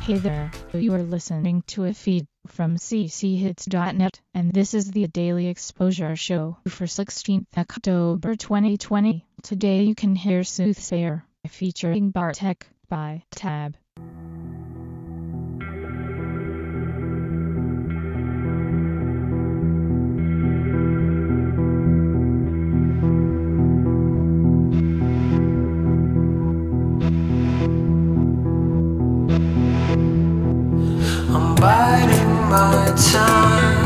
Hey there, you are listening to a feed from cchits.net, and this is the Daily Exposure Show for 16th October 2020. Today you can hear Soothsayer, featuring Bartek, by Tab. I'm biding my time,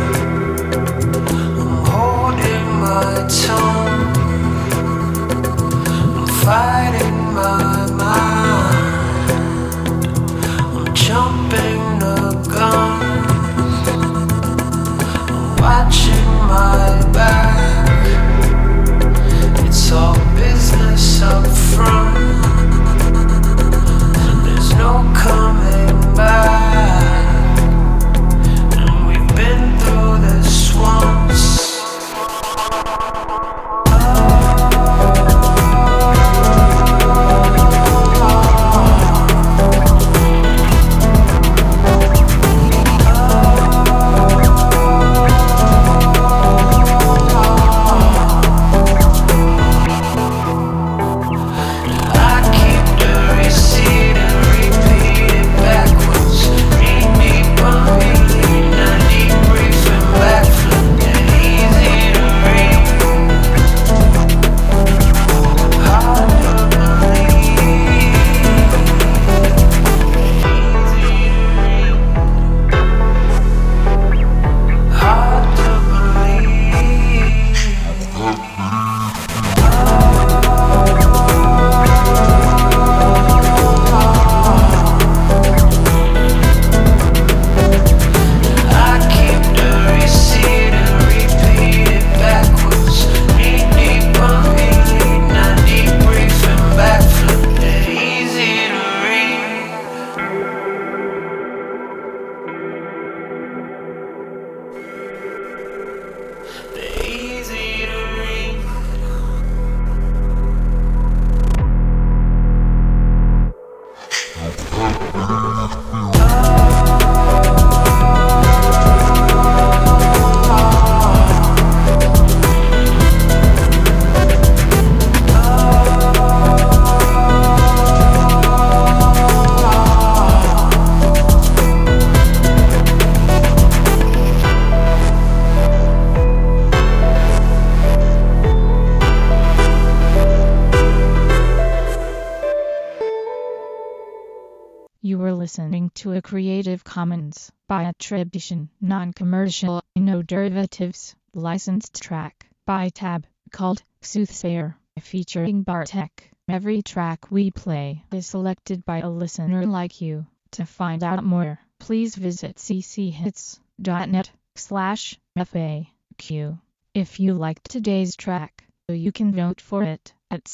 I'm holding my tongue, I'm fighting my mind, I'm jumping the gun, I'm watching my back, it's all business up front, there's no coming back. You were listening to a Creative Commons by attribution, non-commercial, no derivatives, licensed track by Tab, called Soothsayer, featuring Bartek. Every track we play is selected by a listener like you. To find out more, please visit cchits.net/FAQ. If you liked today's track, you can vote for it at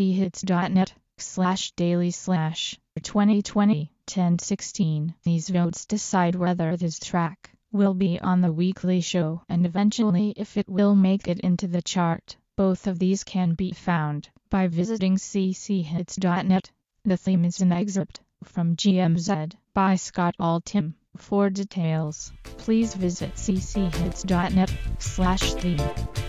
cchits.net/daily/2020-1016. These votes decide whether this track will be on the weekly show and eventually if it will make it into the chart. Both of these can be found by visiting cchits.net. The theme is an excerpt from GMZ by Scott Altham. For details, please visit cchits.net/theme.